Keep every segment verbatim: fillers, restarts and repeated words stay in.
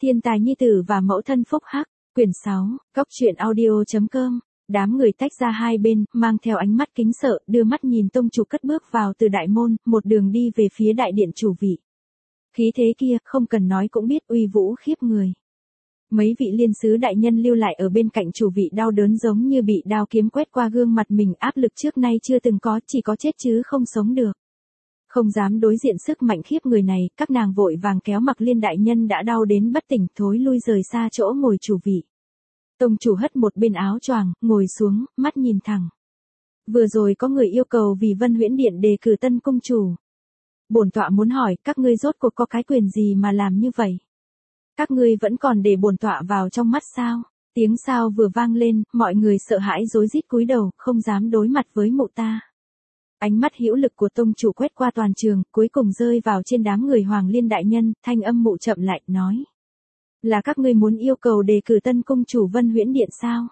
Thiên tài nhi tử và mẫu thân phúc hắc, quyển sáu, góc truyện audio chấm com. Đám người tách ra hai bên, mang theo ánh mắt kính sợ, đưa mắt nhìn tông chủ cất bước vào từ đại môn, một đường đi về phía đại điện chủ vị. Khí thế kia, không cần nói cũng biết uy vũ khiếp người. Mấy vị liên sứ đại nhân lưu lại ở bên cạnh chủ vị đau đớn giống như bị đao kiếm quét qua gương mặt mình, áp lực trước nay chưa từng có, chỉ có chết chứ không sống được. Không dám đối diện sức mạnh khiếp người này, các nàng vội vàng kéo Mặc Liên đại nhân đã đau đến bất tỉnh thối lui rời xa chỗ ngồi chủ vị. Tông chủ hất một bên áo choàng, ngồi xuống, mắt nhìn thẳng. Vừa rồi có người yêu cầu vì Vân Huyễn Điện đề cử tân cung chủ. Bổn tọa muốn hỏi, các ngươi rốt cuộc có cái quyền gì mà làm như vậy? Các ngươi vẫn còn để bổn tọa vào trong mắt sao? Tiếng sao vừa vang lên, mọi người sợ hãi rối rít cúi đầu, không dám đối mặt với mụ ta. Ánh mắt hữu lực của tông chủ quét qua toàn trường, cuối cùng rơi vào trên đám người Hoàng Liên đại nhân, thanh âm mụ chậm lại, nói. Là các ngươi muốn yêu cầu đề cử tân cung chủ Vân Huyễn Điện sao?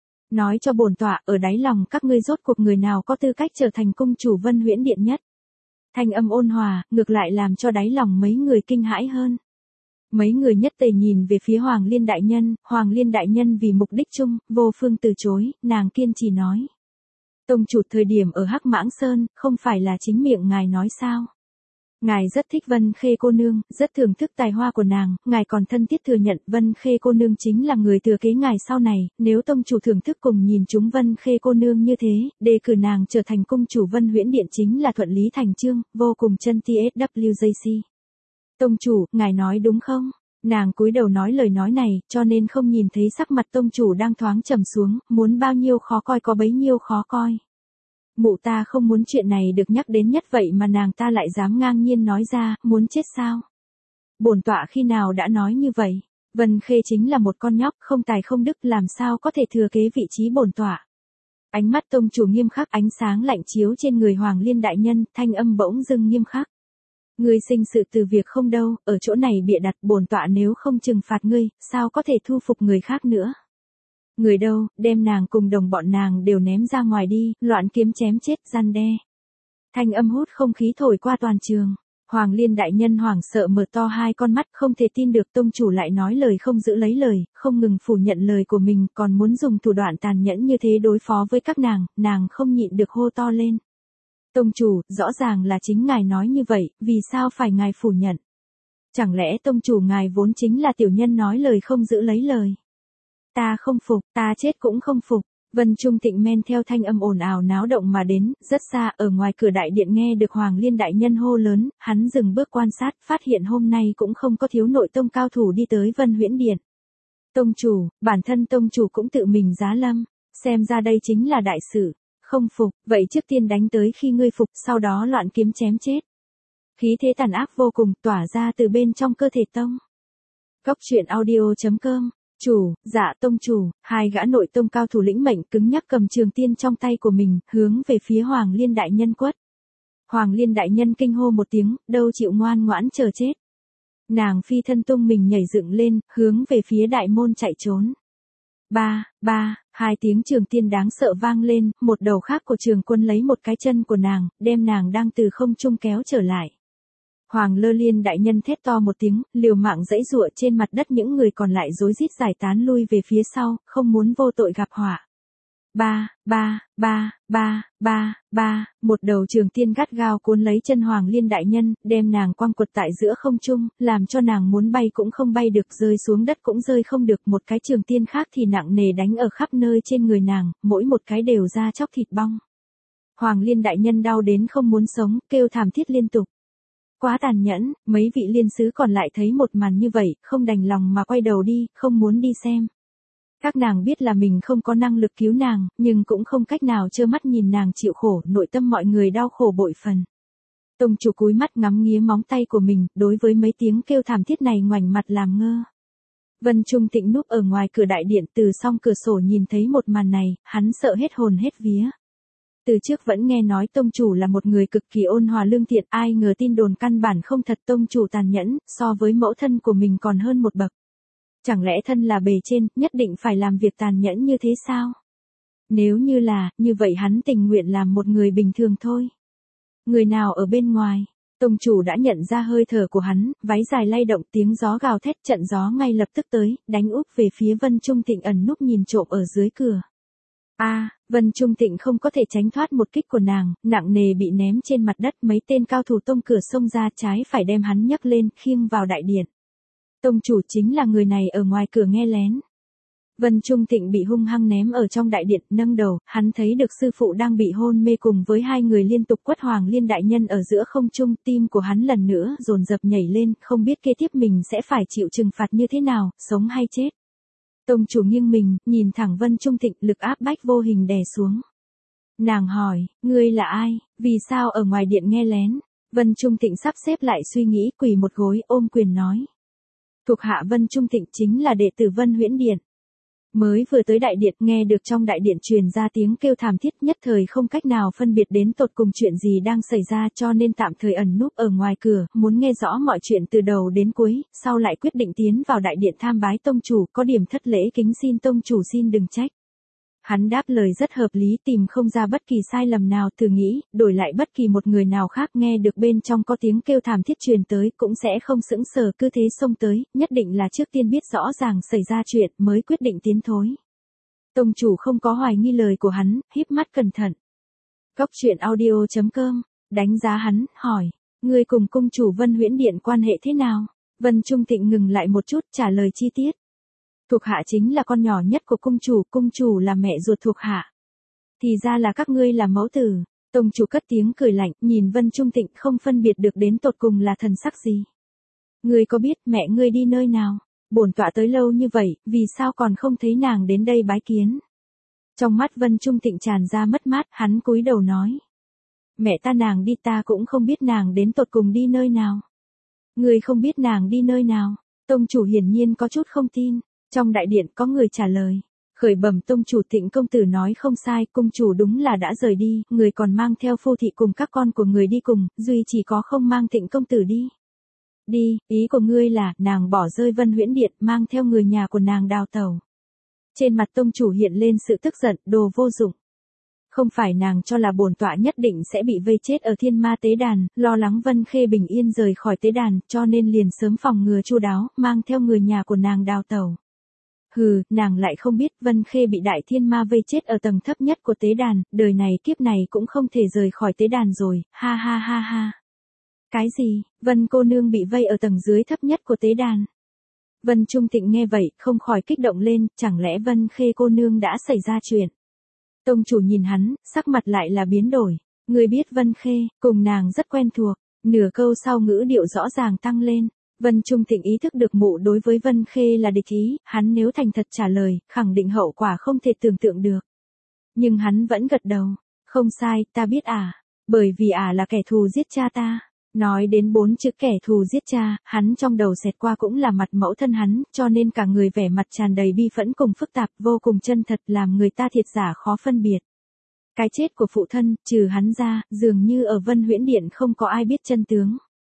Nói cho bổn tọa, ở đáy lòng các ngươi rốt cuộc người nào có tư cách trở thành cung chủ Vân Huyễn Điện nhất? Thanh âm ôn hòa, ngược lại làm cho đáy lòng mấy người kinh hãi hơn. Mấy người nhất tề nhìn về phía Hoàng Liên đại nhân, Hoàng Liên đại nhân vì mục đích chung, vô phương từ chối, nàng kiên trì nói. Tông chủ thời điểm ở Hắc Mãng Sơn, không phải là chính miệng ngài nói sao? Ngài rất thích Vân Khê cô nương, rất thưởng thức tài hoa của nàng, ngài còn thân thiết thừa nhận Vân Khê cô nương chính là người thừa kế ngài sau này, nếu tông chủ thưởng thức cùng nhìn chúng Vân Khê cô nương như thế, đề cử nàng trở thành cung chủ Vân Huyễn Điện chính là thuận lý thành chương, vô cùng chân tê ét vê giê xê. Tông chủ, ngài nói đúng không? Nàng cúi đầu nói lời nói này, cho nên không nhìn thấy sắc mặt tông chủ đang thoáng trầm xuống, muốn bao nhiêu khó coi có bấy nhiêu khó coi. Mụ ta không muốn chuyện này được nhắc đến nhất vậy mà nàng ta lại dám ngang nhiên nói ra, muốn chết sao? Bổn tọa khi nào đã nói như vậy? Vân Khê chính là một con nhóc, không tài không đức, làm sao có thể thừa kế vị trí bổn tọa? Ánh mắt tông chủ nghiêm khắc, ánh sáng lạnh chiếu trên người Hoàng Liên đại nhân, thanh âm bỗng dưng nghiêm khắc. Ngươi sinh sự từ việc không đâu, ở chỗ này bịa đặt, bổn tọa nếu không trừng phạt ngươi, sao có thể thu phục người khác nữa? Người đâu, đem nàng cùng đồng bọn nàng đều ném ra ngoài đi, loạn kiếm chém chết, gian đe. Thanh âm hút không khí thổi qua toàn trường. Hoàng Liên đại nhân hoảng sợ mở to hai con mắt, không thể tin được tông chủ lại nói lời không giữ lấy lời, không ngừng phủ nhận lời của mình, còn muốn dùng thủ đoạn tàn nhẫn như thế đối phó với các nàng, nàng không nhịn được hô to lên. Tông chủ, rõ ràng là chính ngài nói như vậy, vì sao phải ngài phủ nhận? Chẳng lẽ tông chủ ngài vốn chính là tiểu nhân nói lời không giữ lấy lời? Ta không phục, ta chết cũng không phục. Vân Trung Tịnh men theo thanh âm ồn ào náo động mà đến, rất xa, ở ngoài cửa đại điện nghe được Hoàng Liên đại nhân hô lớn, hắn dừng bước quan sát, phát hiện hôm nay cũng không có thiếu nội tông cao thủ đi tới Vân Huyễn Điện. Tông chủ, bản thân tông chủ cũng tự mình giá lâm, xem ra đây chính là đại sự. Không phục, vậy trước tiên đánh tới khi ngươi phục, sau đó loạn kiếm chém chết. Khí thế tàn ác vô cùng, tỏa ra từ bên trong cơ thể tông. Góc truyện audio chấm com. Chủ, dạ tông chủ, hai gã nội tông cao thủ lĩnh mệnh cứng nhắc cầm trường tiên trong tay của mình, hướng về phía Hoàng Liên đại nhân quất. Hoàng Liên đại nhân kinh hô một tiếng, đâu chịu ngoan ngoãn chờ chết. Nàng phi thân tung mình nhảy dựng lên, hướng về phía đại môn chạy trốn. Ba, ba, hai tiếng trường tiên đáng sợ vang lên, một đầu khác của trường quân lấy một cái chân của nàng, đem nàng đang từ không trung kéo trở lại. Hoàng Lơ Liên đại nhân thét to một tiếng, liều mạng giãy giụa trên mặt đất, những người còn lại rối rít giải tán lui về phía sau, không muốn vô tội gặp họa. Ba, ba, ba, ba, ba, ba, một đầu trường tiên gắt gao cuốn lấy chân Hoàng Liên đại nhân, đem nàng quăng quật tại giữa không trung, làm cho nàng muốn bay cũng không bay được, rơi xuống đất cũng rơi không được, một cái trường tiên khác thì nặng nề đánh ở khắp nơi trên người nàng, mỗi một cái đều ra chóc thịt bong. Hoàng Liên đại nhân đau đến không muốn sống, kêu thảm thiết liên tục. Quá tàn nhẫn, mấy vị liên sứ còn lại thấy một màn như vậy, không đành lòng mà quay đầu đi, không muốn đi xem. Các nàng biết là mình không có năng lực cứu nàng, nhưng cũng không cách nào trơ mắt nhìn nàng chịu khổ, nội tâm mọi người đau khổ bội phần. Tông chủ cúi mắt ngắm nghía móng tay của mình, đối với mấy tiếng kêu thảm thiết này ngoảnh mặt làm ngơ. Vân Trung Tịnh núp ở ngoài cửa đại điện, từ song cửa sổ nhìn thấy một màn này, hắn sợ hết hồn hết vía. Từ trước vẫn nghe nói tông chủ là một người cực kỳ ôn hòa lương thiện, ai ngờ tin đồn căn bản không thật, tông chủ tàn nhẫn, so với mẫu thân của mình còn hơn một bậc. Chẳng lẽ thân là bề trên, nhất định phải làm việc tàn nhẫn như thế sao? Nếu như là, như vậy hắn tình nguyện làm một người bình thường thôi. Người nào ở bên ngoài? Tông chủ đã nhận ra hơi thở của hắn, váy dài lay động, tiếng gió gào thét, trận gió ngay lập tức tới, đánh úp về phía Vân Trung Thịnh ẩn núp nhìn trộm ở dưới cửa. A, à, Vân Trung Thịnh không có thể tránh thoát một kích của nàng, nặng nề bị ném trên mặt đất, mấy tên cao thủ tông cửa xông ra trái phải đem hắn nhấc lên, khiêng vào đại điện. Tông chủ chính là người này ở ngoài cửa nghe lén. Vân Trung Thịnh bị hung hăng ném ở trong đại điện, nâng đầu, hắn thấy được sư phụ đang bị hôn mê cùng với hai người liên tục quất Hoàng Liên đại nhân ở giữa không trung, tim của hắn lần nữa dồn dập nhảy lên, không biết kế tiếp mình sẽ phải chịu trừng phạt như thế nào, sống hay chết. Tông chủ nghiêng mình, nhìn thẳng Vân Trung Thịnh, lực áp bách vô hình đè xuống. Nàng hỏi, ngươi là ai, vì sao ở ngoài điện nghe lén? Vân Trung Thịnh sắp xếp lại suy nghĩ, quỳ một gối, ôm quyền nói. Thuộc hạ Vân Trung Thịnh chính là đệ tử Vân Huyễn Điện. Mới vừa tới đại điện, nghe được trong đại điện truyền ra tiếng kêu thảm thiết, nhất thời không cách nào phân biệt đến tột cùng chuyện gì đang xảy ra, cho nên tạm thời ẩn núp ở ngoài cửa, muốn nghe rõ mọi chuyện từ đầu đến cuối, sau lại quyết định tiến vào đại điện tham bái tông chủ, có điểm thất lễ kính xin tông chủ xin đừng trách. Hắn đáp lời rất hợp lý, tìm không ra bất kỳ sai lầm nào, thử nghĩ, đổi lại bất kỳ một người nào khác nghe được bên trong có tiếng kêu thảm thiết truyền tới, cũng sẽ không sững sờ, cứ thế xông tới, nhất định là trước tiên biết rõ ràng xảy ra chuyện, mới quyết định tiến thối. Tông chủ không có hoài nghi lời của hắn, híp mắt cẩn thận. Góc truyện audio chấm com, đánh giá hắn, hỏi, ngươi cùng cung chủ Vân Huyễn Điện quan hệ thế nào? Vân Trung Thịnh ngừng lại một chút, trả lời chi tiết. Thuộc hạ chính là con nhỏ nhất của cung chủ, cung chủ là mẹ ruột thuộc hạ. Thì ra là các ngươi là mẫu tử. Tông chủ cất tiếng cười lạnh, nhìn Vân Trung Thịnh không phân biệt được đến tột cùng là thần sắc gì. Ngươi có biết mẹ ngươi đi nơi nào? Bổn tọa tới lâu như vậy, vì sao còn không thấy nàng đến đây bái kiến? Trong mắt Vân Trung Thịnh tràn ra mất mát, hắn cúi đầu nói. Mẹ ta nàng đi, ta cũng không biết nàng đến tột cùng đi nơi nào. Ngươi không biết nàng đi nơi nào? Tông chủ hiển nhiên có chút không tin. Trong đại điện có người trả lời. Khởi bẩm tông chủ, Thịnh công tử nói không sai, cung chủ đúng là đã rời đi, người còn mang theo phu thị cùng các con của người đi cùng, duy chỉ có không mang Thịnh công tử đi. Đi, ý của ngươi là, nàng bỏ rơi Vân Huyễn Điện, mang theo người nhà của nàng đào tẩu. Trên mặt tông chủ hiện lên sự tức giận, đồ vô dụng. Không phải nàng cho là bổn tọa nhất định sẽ bị vây chết ở Thiên Ma tế đàn, lo lắng Vân Khê bình yên rời khỏi tế đàn, cho nên liền sớm phòng ngừa chu đáo, mang theo người nhà của nàng đào tẩu. Hừ, nàng lại không biết Vân Khê bị đại thiên ma vây chết ở tầng thấp nhất của tế đàn, đời này kiếp này cũng không thể rời khỏi tế đàn rồi, ha ha ha ha. Cái gì, Vân cô nương bị vây ở tầng dưới thấp nhất của tế đàn? Vân Trung Thịnh nghe vậy, không khỏi kích động lên, chẳng lẽ Vân Khê cô nương đã xảy ra chuyện? Tông chủ nhìn hắn, sắc mặt lại là biến đổi. Người biết Vân Khê, cùng nàng rất quen thuộc, nửa câu sau ngữ điệu rõ ràng tăng lên. Vân Trung Thịnh ý thức được mụ đối với Vân Khê là địch ý, hắn nếu thành thật trả lời, khẳng định hậu quả không thể tưởng tượng được. Nhưng hắn vẫn gật đầu, không sai, ta biết ả, bởi vì ả là kẻ thù giết cha ta. Nói đến bốn chữ kẻ thù giết cha, hắn trong đầu xẹt qua cũng là mặt mẫu thân hắn, cho nên cả người vẻ mặt tràn đầy bi phẫn cùng phức tạp, vô cùng chân thật, làm người ta thiệt giả khó phân biệt. Cái chết của phụ thân, trừ hắn ra, dường như ở Vân Huyễn Điện không có ai biết chân tướng.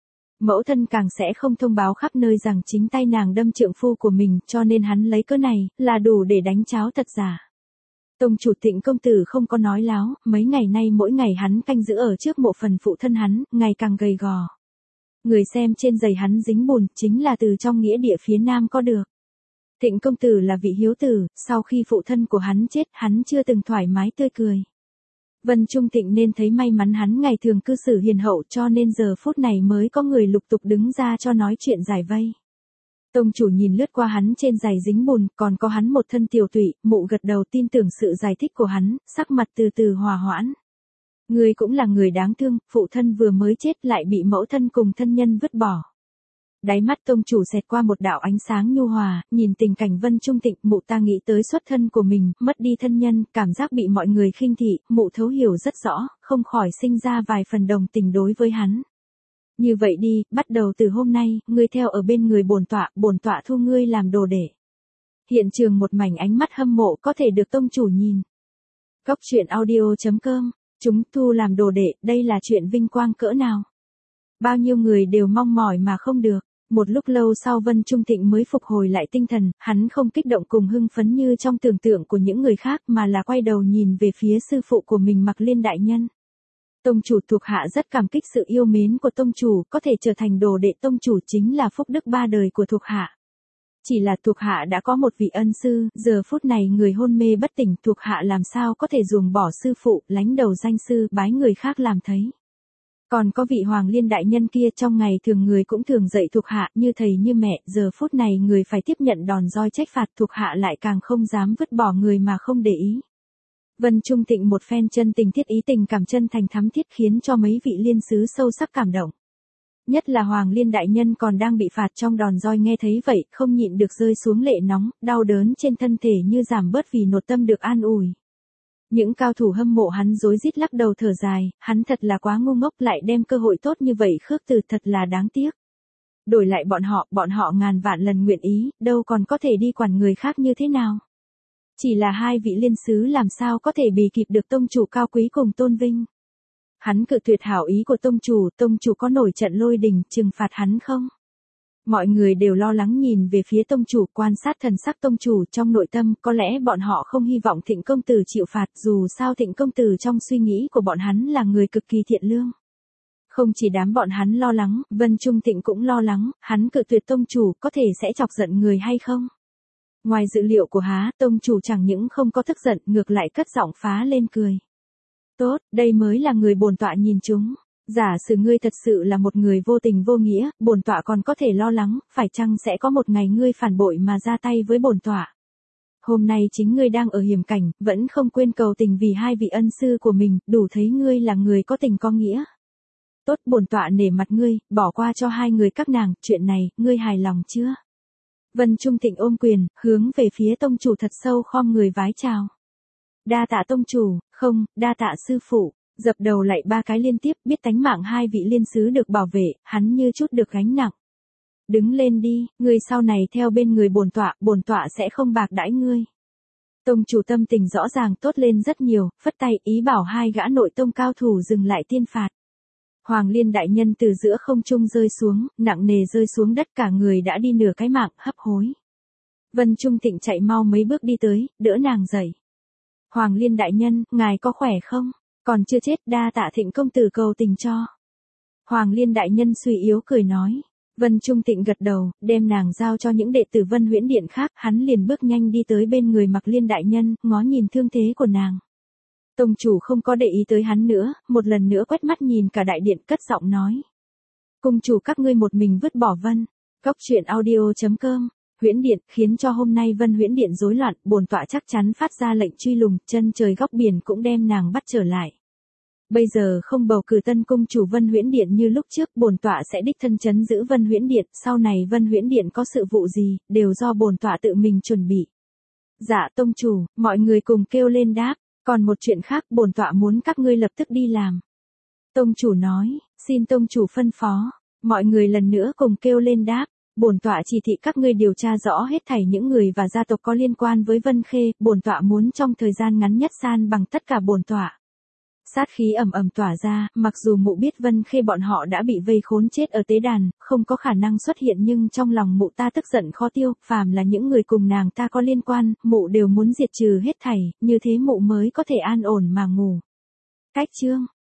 Mẫu thân càng sẽ không thông báo khắp nơi rằng chính tay nàng đâm trượng phu của mình, cho nên hắn lấy cớ này, là đủ để đánh cháo thật giả. Tông chủ Thịnh công tử không có nói láo, mấy ngày nay mỗi ngày hắn canh giữ ở trước mộ phần phụ thân hắn, ngày càng gầy gò. Người xem trên giày hắn dính bùn, chính là từ trong nghĩa địa phía nam có được. Thịnh công tử là vị hiếu tử, sau khi phụ thân của hắn chết, hắn chưa từng thoải mái tươi cười. Vân Trung Thịnh nên thấy may mắn hắn ngày thường cư xử hiền hậu, cho nên giờ phút này mới có người lục tục đứng ra cho nói chuyện giải vây. Tông chủ nhìn lướt qua hắn trên giày dính bùn, còn có hắn một thân tiều tụy, mụ gật đầu tin tưởng sự giải thích của hắn, sắc mặt từ từ hòa hoãn. Người cũng là người đáng thương, phụ thân vừa mới chết lại bị mẫu thân cùng thân nhân vứt bỏ. Đáy mắt tông chủ xẹt qua một đạo ánh sáng nhu hòa, nhìn tình cảnh Vân Trung Thịnh, mụ ta nghĩ tới xuất thân của mình, mất đi thân nhân, cảm giác bị mọi người khinh thị, mụ thấu hiểu rất rõ, không khỏi sinh ra vài phần đồng tình đối với hắn. Như vậy đi, bắt đầu từ hôm nay, ngươi theo ở bên người bổn tọa, bổn tọa thu ngươi làm đồ đệ. Hiện trường một mảnh ánh mắt hâm mộ có thể được tông chủ nhìn. Góc truyện audio chấm com, chúng thu làm đồ đệ, đây là chuyện vinh quang cỡ nào? Bao nhiêu người đều mong mỏi mà không được. Một lúc lâu sau Vân Trung Thịnh mới phục hồi lại tinh thần, hắn không kích động cùng hưng phấn như trong tưởng tượng của những người khác mà là quay đầu nhìn về phía sư phụ của mình Mặc Liên đại nhân. Tông chủ thuộc hạ rất cảm kích sự yêu mến của tông chủ, có thể trở thành đồ đệ tông chủ chính là phúc đức ba đời của thuộc hạ. Chỉ là thuộc hạ đã có một vị ân sư, giờ phút này người hôn mê bất tỉnh, thuộc hạ làm sao có thể ruồng bỏ sư phụ, lánh đầu danh sư, bái người khác làm thấy. Còn có vị Hoàng Liên đại nhân kia, trong ngày thường người cũng thường dạy thuộc hạ như thầy như mẹ, giờ phút này người phải tiếp nhận đòn roi trách phạt, thuộc hạ lại càng không dám vứt bỏ người mà không để ý. Vân Trung Thịnh một phen chân tình thiết ý, tình cảm chân thành thắm thiết khiến cho mấy vị liên sứ sâu sắc cảm động. Nhất là Hoàng Liên đại nhân còn đang bị phạt trong đòn roi, nghe thấy vậy, không nhịn được rơi xuống lệ nóng, đau đớn trên thân thể như giảm bớt vì nội tâm được an ủi. Những cao thủ hâm mộ hắn rối rít lắc đầu thở dài, hắn thật là quá ngu ngốc, lại đem cơ hội tốt như vậy khước từ, thật là đáng tiếc. Đổi lại bọn họ, bọn họ ngàn vạn lần nguyện ý, đâu còn có thể đi quản người khác như thế nào. Chỉ là hai vị liên sứ làm sao có thể bì kịp được tông chủ cao quý cùng tôn vinh. Hắn cự tuyệt hảo ý của tông chủ, tông chủ có nổi trận lôi đình, trừng phạt hắn không? Mọi người đều lo lắng nhìn về phía tông chủ, quan sát thần sắc tông chủ, trong nội tâm, có lẽ bọn họ không hy vọng Thịnh công tử chịu phạt, dù sao Thịnh công tử trong suy nghĩ của bọn hắn là người cực kỳ thiện lương. Không chỉ đám bọn hắn lo lắng, Vân Trung Thịnh cũng lo lắng, hắn cự tuyệt tông chủ, có thể sẽ chọc giận người hay không? Ngoài dự liệu của há, tông chủ chẳng những không có tức giận, ngược lại cất giọng phá lên cười. Tốt, đây mới là người bổn tọa nhìn chúng. Giả sử ngươi thật sự là một người vô tình vô nghĩa, bổn tọa còn có thể lo lắng, phải chăng sẽ có một ngày ngươi phản bội mà ra tay với bổn tọa. Hôm nay chính ngươi đang ở hiểm cảnh, vẫn không quên cầu tình vì hai vị ân sư của mình, đủ thấy ngươi là người có tình có nghĩa. Tốt, bổn tọa nể mặt ngươi, bỏ qua cho hai người các nàng, chuyện này, ngươi hài lòng chưa? Vân Trung Thịnh ôm quyền, hướng về phía tông chủ thật sâu khom người vái chào. Đa tạ tông chủ, không, đa tạ sư phụ. Dập đầu lại ba cái liên tiếp, biết tánh mạng hai vị liên sứ được bảo vệ, hắn như chút được gánh nặng. Đứng lên đi, ngươi sau này theo bên người bổn tọa, bổn tọa sẽ không bạc đãi ngươi. Tông chủ tâm tình rõ ràng tốt lên rất nhiều, phất tay ý bảo hai gã nội tông cao thủ dừng lại tiên phạt. Hoàng Liên đại nhân từ giữa không trung rơi xuống, nặng nề rơi xuống đất, cả người đã đi nửa cái mạng, hấp hối. Vân Trung Thịnh chạy mau mấy bước đi tới, đỡ nàng dậy. Hoàng Liên đại nhân, ngài có khỏe không? Còn chưa chết, đa tạ Thịnh công tử cầu tình cho. Hoàng Liên đại nhân suy yếu cười nói. Vân Trung Thịnh gật đầu, đem nàng giao cho những đệ tử Vân Huyễn Điện khác, hắn liền bước nhanh đi tới bên người Mặc Liên đại nhân, ngó nhìn thương thế của nàng. Tông chủ không có để ý tới hắn nữa, một lần nữa quét mắt nhìn cả đại điện, cất giọng nói. Cung chủ các ngươi một mình vứt bỏ Vân. Góc truyện audio chấm com. Huyễn Điện, khiến cho hôm nay Vân Huyễn Điện rối loạn, bổn tọa chắc chắn phát ra lệnh truy lùng, chân trời góc biển cũng đem nàng bắt trở lại. Bây giờ không bầu cử tân cung chủ Vân Huyễn Điện như lúc trước, bổn tọa sẽ đích thân trấn giữ Vân Huyễn Điện, sau này Vân Huyễn Điện có sự vụ gì, đều do bổn tọa tự mình chuẩn bị. Dạ tông chủ, mọi người cùng kêu lên đáp, còn một chuyện khác, bổn tọa muốn các ngươi lập tức đi làm. Tông chủ nói, xin tông chủ phân phó, mọi người lần nữa cùng kêu lên đáp. Bổn tọa chỉ thị các ngươi điều tra rõ hết thảy những người và gia tộc có liên quan với Vân Khê, bổn tọa muốn trong thời gian ngắn nhất san bằng tất cả bổn tọa. Sát khí ầm ầm tỏa ra, mặc dù mụ biết Vân Khê bọn họ đã bị vây khốn chết ở tế đàn, không có khả năng xuất hiện, nhưng trong lòng mụ ta tức giận khó tiêu, phàm là những người cùng nàng ta có liên quan, mụ đều muốn diệt trừ hết thảy, như thế mụ mới có thể an ổn mà ngủ. Cách chương